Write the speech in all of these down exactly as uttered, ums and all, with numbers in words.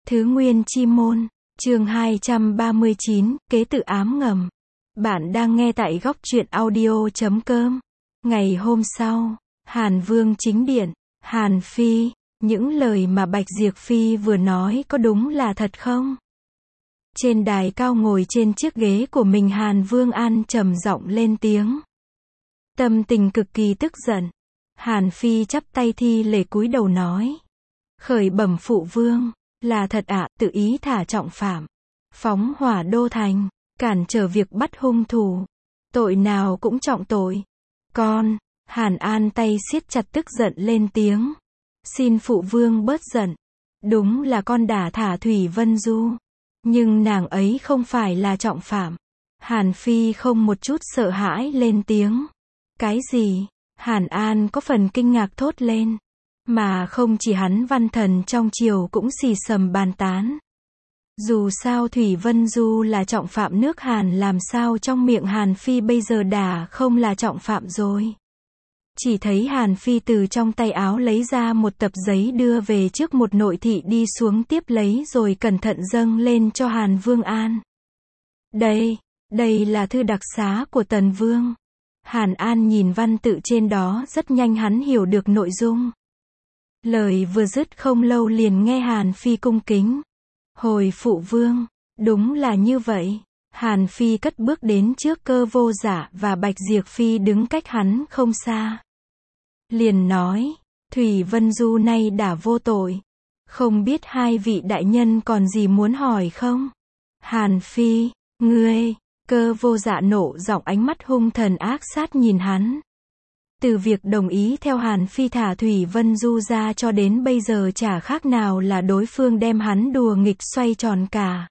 Thứ Nguyên Chi Môn, chương hai trăm ba mươi chín, Kế tự ám ngầm. Bạn đang nghe tại góc truyện audio chấm com. Ngày hôm sau, Hàn Vương chính điện, Hàn Phi, những lời mà Bạch Diệp Phi vừa nói có đúng là thật không? Trên đài cao ngồi trên chiếc ghế của mình, Hàn Vương An trầm giọng lên tiếng. Tâm tình cực kỳ tức giận. Hàn Phi chắp tay thi lễ cúi đầu nói. Khởi bẩm phụ vương, là thật ạ, tự ý thả trọng phạm, phóng hỏa đô thành, cản trở việc bắt hung thủ. Tội nào cũng trọng tội. Con, Hàn An tay siết chặt tức giận lên tiếng. Xin phụ vương bớt giận. Đúng là con đã thả Thủy Vân Du. Nhưng nàng ấy không phải là trọng phạm. Hàn Phi không một chút sợ hãi lên tiếng. Cái gì? Hàn An có phần kinh ngạc thốt lên. Mà không chỉ hắn, văn thần trong triều cũng xì xầm bàn tán. Dù sao Thủy Vân Du là trọng phạm nước Hàn, làm sao trong miệng Hàn Phi bây giờ đã không là trọng phạm rồi. Chỉ thấy Hàn Phi từ trong tay áo lấy ra một tập giấy đưa về trước một nội thị, đi xuống tiếp lấy rồi cẩn thận dâng lên cho Hàn Vương An. Đây, đây là thư đặc xá của Tần Vương. Hàn An nhìn văn tự trên đó, rất nhanh hắn hiểu được nội dung. Lời vừa dứt không lâu liền nghe Hàn Phi cung kính. Hồi phụ vương, đúng là như vậy. Hàn Phi cất bước đến trước Cơ Vô Dạ và Bạch Diệp Phi đứng cách hắn không xa. Liền nói, Thủy Vân Du nay đã vô tội. Không biết hai vị đại nhân còn gì muốn hỏi không? Hàn Phi, ngươi, Cơ Vô Dạ nộ giọng, ánh mắt hung thần ác sát nhìn hắn. Từ việc đồng ý theo Hàn Phi thả Thủy Vân Du ra cho đến bây giờ chả khác nào là đối phương đem hắn đùa nghịch xoay tròn cả.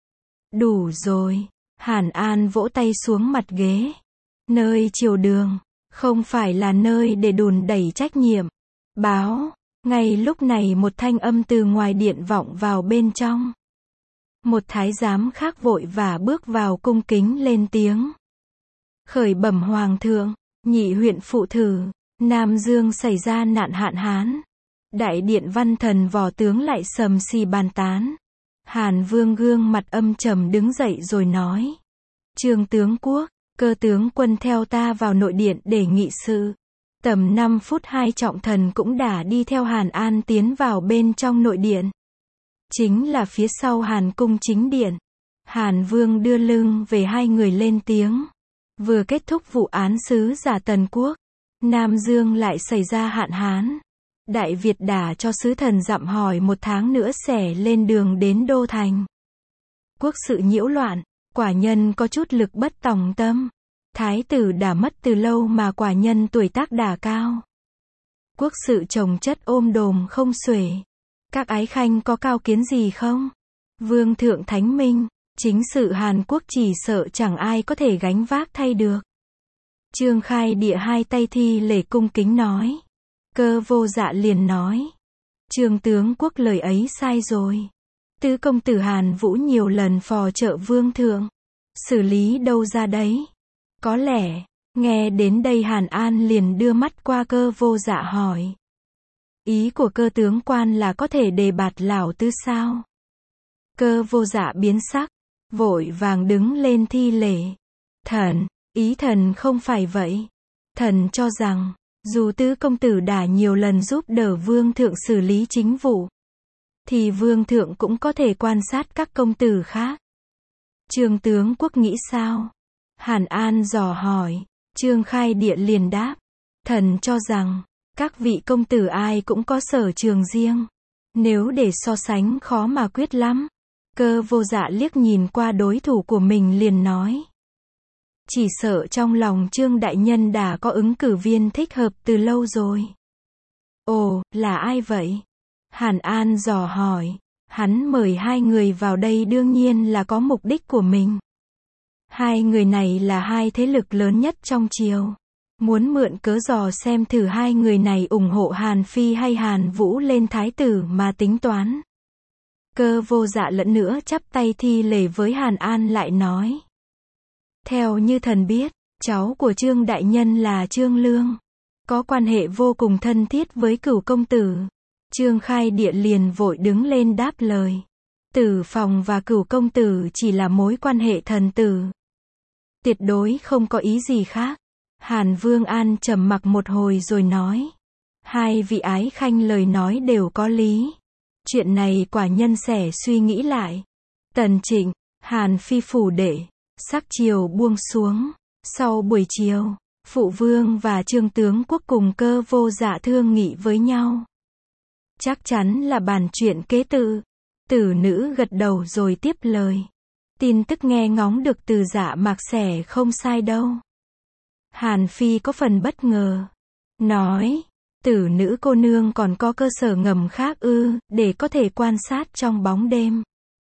Đủ rồi. Hàn An vỗ tay xuống mặt ghế. Nơi triều đường, không phải là nơi để đùn đẩy trách nhiệm. Báo. Ngay lúc này một thanh âm từ ngoài điện vọng vào bên trong. Một thái giám khác vội vã bước vào cung kính lên tiếng. Khởi bẩm hoàng thượng. Nhị huyện phụ thử, Nam Dương xảy ra nạn hạn hán. Đại điện văn thần võ tướng lại sầm xì bàn tán. Hàn Vương gương mặt âm trầm đứng dậy rồi nói. Trương tướng quốc, Cơ tướng quân theo ta vào nội điện để nghị sự. Tầm năm phút hai trọng thần cũng đã đi theo Hàn An tiến vào bên trong nội điện. Chính là phía sau Hàn cung chính điện. Hàn Vương đưa lưng về hai người lên tiếng. Vừa kết thúc vụ án sứ giả Tần Quốc, Nam Dương lại xảy ra hạn hán. Đại Việt đã cho sứ thần dặm hỏi một tháng nữa sẽ lên đường đến Đô Thành. Quốc sự nhiễu loạn, quả nhân có chút lực bất tòng tâm. Thái tử đã mất từ lâu mà quả nhân tuổi tác đã cao. Quốc sự chồng chất ôm đồm không xuể. Các ái khanh có cao kiến gì không? Vương thượng thánh minh. Chính sự Hàn Quốc chỉ sợ chẳng ai có thể gánh vác thay được. Trương Khai Địa hai tay thi lễ cung kính nói. Cơ Vô Dạ liền nói. Trương tướng quốc lời ấy sai rồi. Tứ công tử Hàn Vũ nhiều lần phò trợ vương thượng. Xử lý đâu ra đấy. Có lẽ, nghe đến đây Hàn An liền đưa mắt qua Cơ Vô Dạ hỏi. Ý của Cơ tướng quan là có thể đề bạt lão tứ sao? Cơ Vô Dạ biến sắc. Vội vàng đứng lên thi lễ. Thần, ý thần không phải vậy. Thần cho rằng, dù tứ công tử đã nhiều lần giúp đỡ vương thượng xử lý chính vụ, thì vương thượng cũng có thể quan sát các công tử khác. Trương tướng quốc nghĩ sao? Hàn An dò hỏi. Trương Khai Địa liền đáp. Thần cho rằng, các vị công tử ai cũng có sở trường riêng. Nếu để so sánh khó mà quyết lắm. Cơ Vô Dạ liếc nhìn qua đối thủ của mình liền nói. Chỉ sợ trong lòng Trương đại nhân đã có ứng cử viên thích hợp từ lâu rồi. Ồ, là ai vậy? Hàn An dò hỏi. Hắn mời hai người vào đây đương nhiên là có mục đích của mình. Hai người này là hai thế lực lớn nhất trong triều. Muốn mượn cớ dò xem thử hai người này ủng hộ Hàn Phi hay Hàn Vũ lên thái tử mà tính toán. Cơ Vô Dạ lẫn nữa chắp tay thi lễ với Hàn An lại nói. Theo như thần biết, cháu của Trương đại nhân là Trương Lương. Có quan hệ vô cùng thân thiết với Cửu công tử. Trương Khai Địa liền vội đứng lên đáp lời. Tử Phòng và Cửu công tử chỉ là mối quan hệ thần tử. Tuyệt đối không có ý gì khác. Hàn Vương An trầm mặc một hồi rồi nói. Hai vị ái khanh lời nói đều có lý. Chuyện này quả nhân sẽ suy nghĩ lại. Tần Trịnh, Hàn Phi phủ đệ. Sắc chiều buông xuống. Sau buổi chiều, Phụ Vương và Trương tướng quốc cùng Cơ Vô Dạ thương nghị với nhau. Chắc chắn là bàn chuyện kế tự. Tử nữ gật đầu rồi tiếp lời. Tin tức nghe ngóng được từ Dạ Mạc Xẻ không sai đâu. Hàn Phi có phần bất ngờ. Nói, tử nữ cô nương còn có cơ sở ngầm khác ư, để có thể quan sát trong bóng đêm.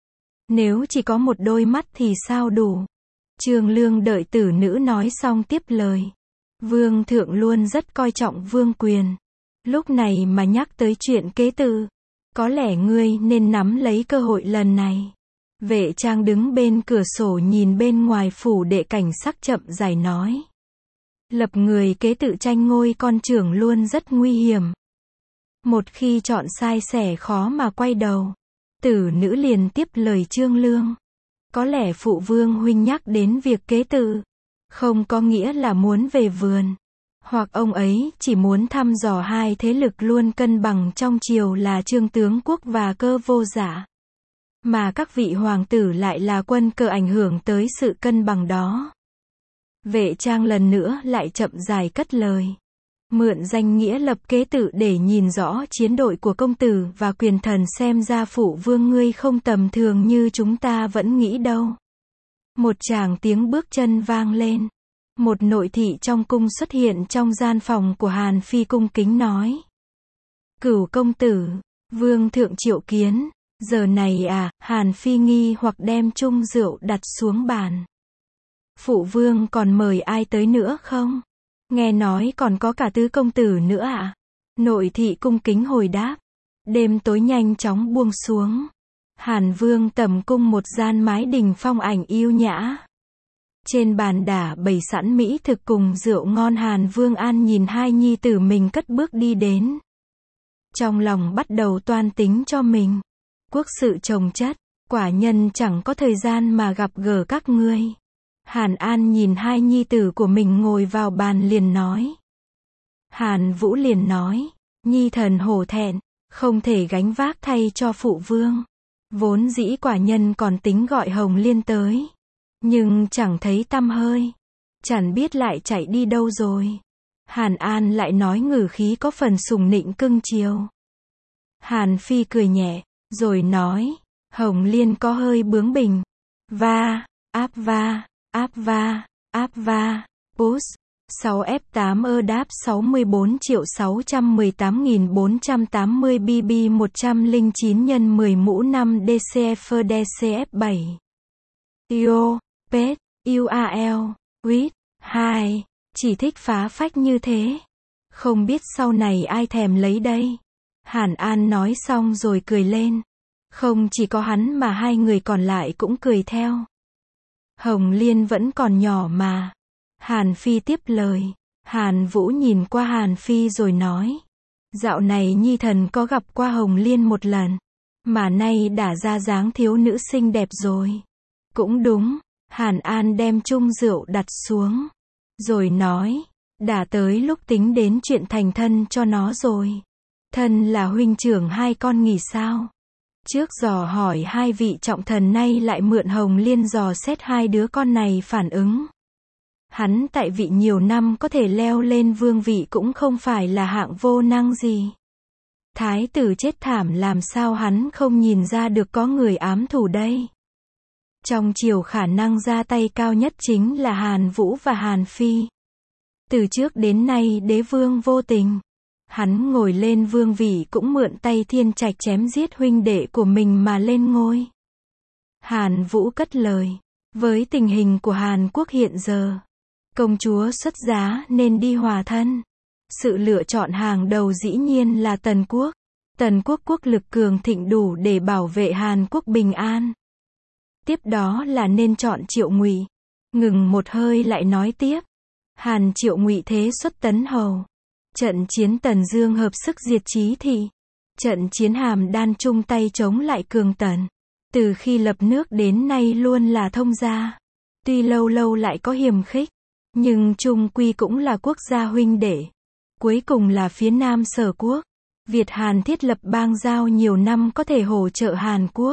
Nếu chỉ có một đôi mắt thì sao đủ. Trương Lương đợi tử nữ nói xong tiếp lời. Vương thượng luôn rất coi trọng vương quyền. Lúc này mà nhắc tới chuyện kế tự, có lẽ ngươi nên nắm lấy cơ hội lần này. Vệ Trang đứng bên cửa sổ nhìn bên ngoài phủ đệ cảnh sắc chậm rãi nói. Lập người kế tự tranh ngôi con trưởng luôn rất nguy hiểm. Một khi chọn sai sẽ khó mà quay đầu. Tử nữ liền tiếp lời Trương Lương. Có lẽ phụ vương huynh nhắc đến việc kế tự, không có nghĩa là muốn về vườn. Hoặc ông ấy chỉ muốn thăm dò hai thế lực luôn cân bằng trong triều là Trương tướng quốc và Cơ Vô Dạ. Mà các vị hoàng tử lại là quân cờ ảnh hưởng tới sự cân bằng đó. Vệ Trang lần nữa lại chậm rãi cất lời. Mượn danh nghĩa lập kế tự để nhìn rõ chiến đội của công tử và quyền thần, xem ra phụ vương ngươi không tầm thường như chúng ta vẫn nghĩ đâu. Một tràng tiếng bước chân vang lên. Một nội thị trong cung xuất hiện trong gian phòng của Hàn Phi cung kính nói. Cửu công tử, vương thượng triệu kiến. Giờ này à, Hàn Phi nghi hoặc đem chung rượu đặt xuống bàn. Phụ vương còn mời ai tới nữa không? Nghe nói còn có cả tứ công tử nữa ạ. À? Nội thị cung kính hồi đáp. Đêm tối nhanh chóng buông xuống. Hàn Vương tầm cung một gian mái đình phong ảnh yêu nhã. Trên bàn đã bày sẵn mỹ thực cùng rượu ngon. Hàn Vương An nhìn hai nhi tử mình cất bước đi đến. Trong lòng bắt đầu toan tính cho mình. Quốc sự chồng chất, quả nhân chẳng có thời gian mà gặp gỡ các ngươi. Hàn An nhìn hai nhi tử của mình ngồi vào bàn liền nói. Hàn Vũ liền nói, nhi thần hổ thẹn, không thể gánh vác thay cho phụ vương. Vốn dĩ quả nhân còn tính gọi Hồng Liên tới, nhưng chẳng thấy tăm hơi. Chẳng biết lại chạy đi đâu rồi. Hàn An lại nói ngữ khí có phần sùng nịnh cưng chiều. Hàn Phi cười nhẹ, rồi nói, Hồng Liên có hơi bướng bỉnh. Va, áp va, áp va, áp va, push. sáu F tám ơ đáp sáu mươi bốn triệu sáu trăm mười tám nghìn bốn trăm tám mươi B B một trăm lẻ chín nhân mười mũ năm D C F D C F bảy. Io, Pet, U A L, Wit, hai. Chỉ thích phá phách như thế. Không biết sau này ai thèm lấy đây. Hàn An nói xong rồi cười lên. Không chỉ có hắn mà hai người còn lại cũng cười theo. Hồng Liên vẫn còn nhỏ mà. Hàn Phi tiếp lời. Hàn Vũ nhìn qua Hàn Phi rồi nói. Dạo này nhi thần có gặp qua Hồng Liên một lần. Mà nay đã ra dáng thiếu nữ xinh đẹp rồi. Cũng đúng. Hàn An đem chung rượu đặt xuống. Rồi nói. Đã tới lúc tính đến chuyện thành thân cho nó rồi. Thân là huynh trưởng hai con nghỉ sao? Trước dò hỏi hai vị trọng thần, nay lại mượn Hồng Liên dò xét hai đứa con này phản ứng. Hắn tại vị nhiều năm có thể leo lên vương vị cũng không phải là hạng vô năng gì. Thái tử chết thảm làm sao hắn không nhìn ra được có người ám thủ đây. Trong triều khả năng ra tay cao nhất chính là Hàn Vũ và Hàn Phi. Từ trước đến nay đế vương vô tình. Hắn ngồi lên vương vị cũng mượn tay Thiên Trạch chém giết huynh đệ của mình mà lên ngôi. Hàn Vũ cất lời. Với tình hình của Hàn Quốc hiện giờ, công chúa xuất giá nên đi hòa thân. Sự lựa chọn hàng đầu dĩ nhiên là Tần Quốc. Tần Quốc quốc lực cường thịnh đủ để bảo vệ Hàn Quốc bình an. Tiếp đó là nên chọn Triệu Ngụy. Ngừng một hơi lại nói tiếp. Hàn Triệu Ngụy thế xuất Tấn Hầu. Trận chiến Tần Dương hợp sức diệt Chí Thị. Trận chiến Hàm Đan chung tay chống lại Cường Tần. Từ khi lập nước đến nay luôn là thông gia. Tuy lâu lâu lại có hiềm khích, nhưng chung quy cũng là quốc gia huynh đệ. Cuối cùng là phía Nam Sở Quốc. Việt Hàn thiết lập bang giao nhiều năm có thể hỗ trợ Hàn Quốc.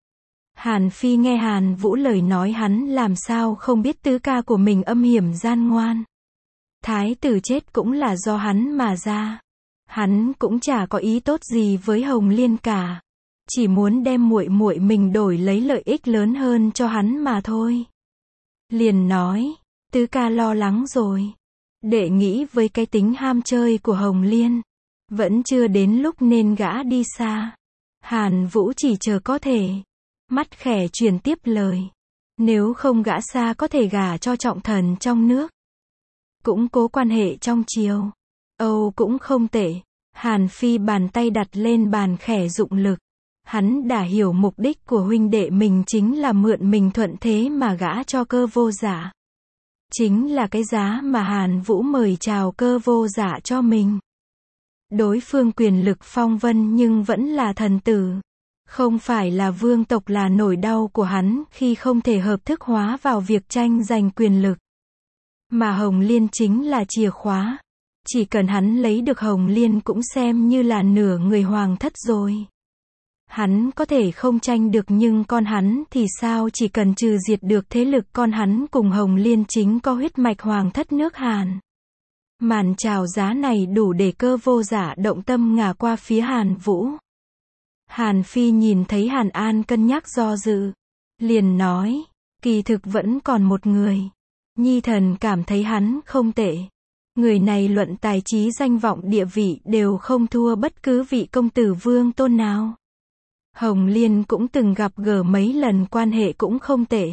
Hàn Phi nghe Hàn Vũ lời nói hắn làm sao không biết tứ ca của mình âm hiểm gian ngoan. Thái tử chết cũng là do hắn mà ra. Hắn cũng chả có ý tốt gì với Hồng Liên cả. Chỉ muốn đem muội muội mình đổi lấy lợi ích lớn hơn cho hắn mà thôi. Liền nói, tứ ca lo lắng rồi. Đệ nghĩ với cái tính ham chơi của Hồng Liên, vẫn chưa đến lúc nên gã đi xa. Hàn Vũ chỉ chờ có thể. Mắt khẽ truyền tiếp lời. Nếu không gã xa có thể gả cho trọng thần trong nước. Cũng cố quan hệ trong triều. Âu cũng không tệ. Hàn Phi bàn tay đặt lên bàn khẽ dụng lực. Hắn đã hiểu mục đích của huynh đệ mình chính là mượn mình thuận thế mà gã cho Cơ Vô Dạ. Chính là cái giá mà Hàn Vũ mời chào Cơ Vô Dạ cho mình. Đối phương quyền lực phong vân nhưng vẫn là thần tử. Không phải là vương tộc là nỗi đau của hắn khi không thể hợp thức hóa vào việc tranh giành quyền lực. Mà Hồng Liên chính là chìa khóa. Chỉ cần hắn lấy được Hồng Liên cũng xem như là nửa người hoàng thất rồi. Hắn có thể không tranh được nhưng con hắn thì sao, chỉ cần trừ diệt được thế lực con hắn cùng Hồng Liên chính có huyết mạch hoàng thất nước Hàn. Màn chào giá này đủ để Cơ Vô Dạ động tâm ngả qua phía Hàn Vũ. Hàn Phi nhìn thấy Hàn An cân nhắc do dự. Liền nói, kỳ thực vẫn còn một người. Nhi thần cảm thấy hắn không tệ. Người này luận tài trí danh vọng địa vị đều không thua bất cứ vị công tử vương tôn nào. Hồng Liên cũng từng gặp gỡ mấy lần, quan hệ cũng không tệ.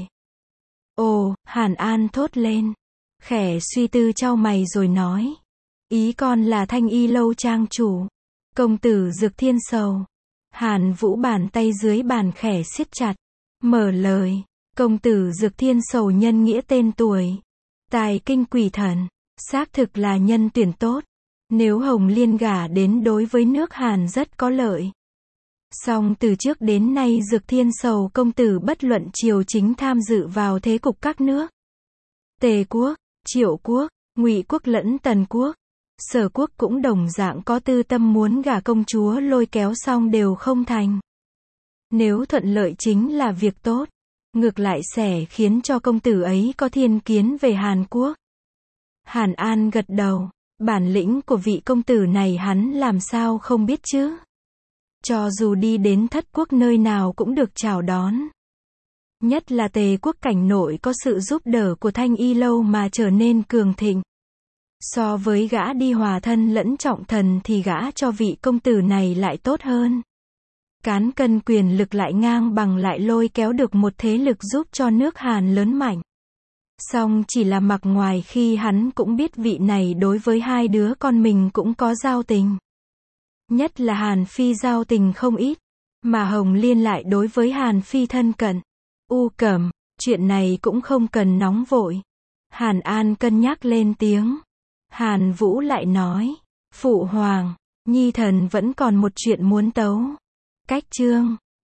Ồ, Hàn An thốt lên. Khẽ suy tư chau mày rồi nói. Ý con là Thanh Y lâu trang chủ. Công tử Dực Thiên Sầu. Hàn Vũ bàn tay dưới bàn khẽ siết chặt. Mở lời. Công tử Dực Thiên Sầu nhân nghĩa tên tuổi. Tài kinh quỷ thần. Xác thực là nhân tuyển tốt. Nếu Hồng Liên gả đến đối với nước Hàn rất có lợi. Song từ trước đến nay Dực Thiên Sầu công tử bất luận triều chính tham dự vào thế cục các nước. Tề quốc, Triệu quốc, Ngụy quốc lẫn Tần quốc. Sở quốc cũng đồng dạng có tư tâm muốn gả công chúa lôi kéo xong đều không thành. Nếu thuận lợi chính là việc tốt. Ngược lại sẽ khiến cho công tử ấy có thiên kiến về Hàn Quốc. Hàn An gật đầu. Bản lĩnh của vị công tử này hắn làm sao không biết chứ. Cho dù đi đến thất quốc nơi nào cũng được chào đón. Nhất là Tề quốc cảnh nội có sự giúp đỡ của Thanh Y lâu mà trở nên cường thịnh. So với gã đi hòa thân lẫn trọng thần thì gã cho vị công tử này lại tốt hơn. Cán cân quyền lực lại ngang bằng, lại lôi kéo được một thế lực giúp cho nước Hàn lớn mạnh. Song chỉ là mặt ngoài khi hắn cũng biết vị này đối với hai đứa con mình cũng có giao tình. Nhất là Hàn Phi giao tình không ít. Mà Hồng Liên lại đối với Hàn Phi thân cận. U Cẩm, chuyện này cũng không cần nóng vội. Hàn An cân nhắc lên tiếng. Hàn Vũ lại nói. Phụ hoàng, Nhi thần vẫn còn một chuyện muốn tấu. Cách chương.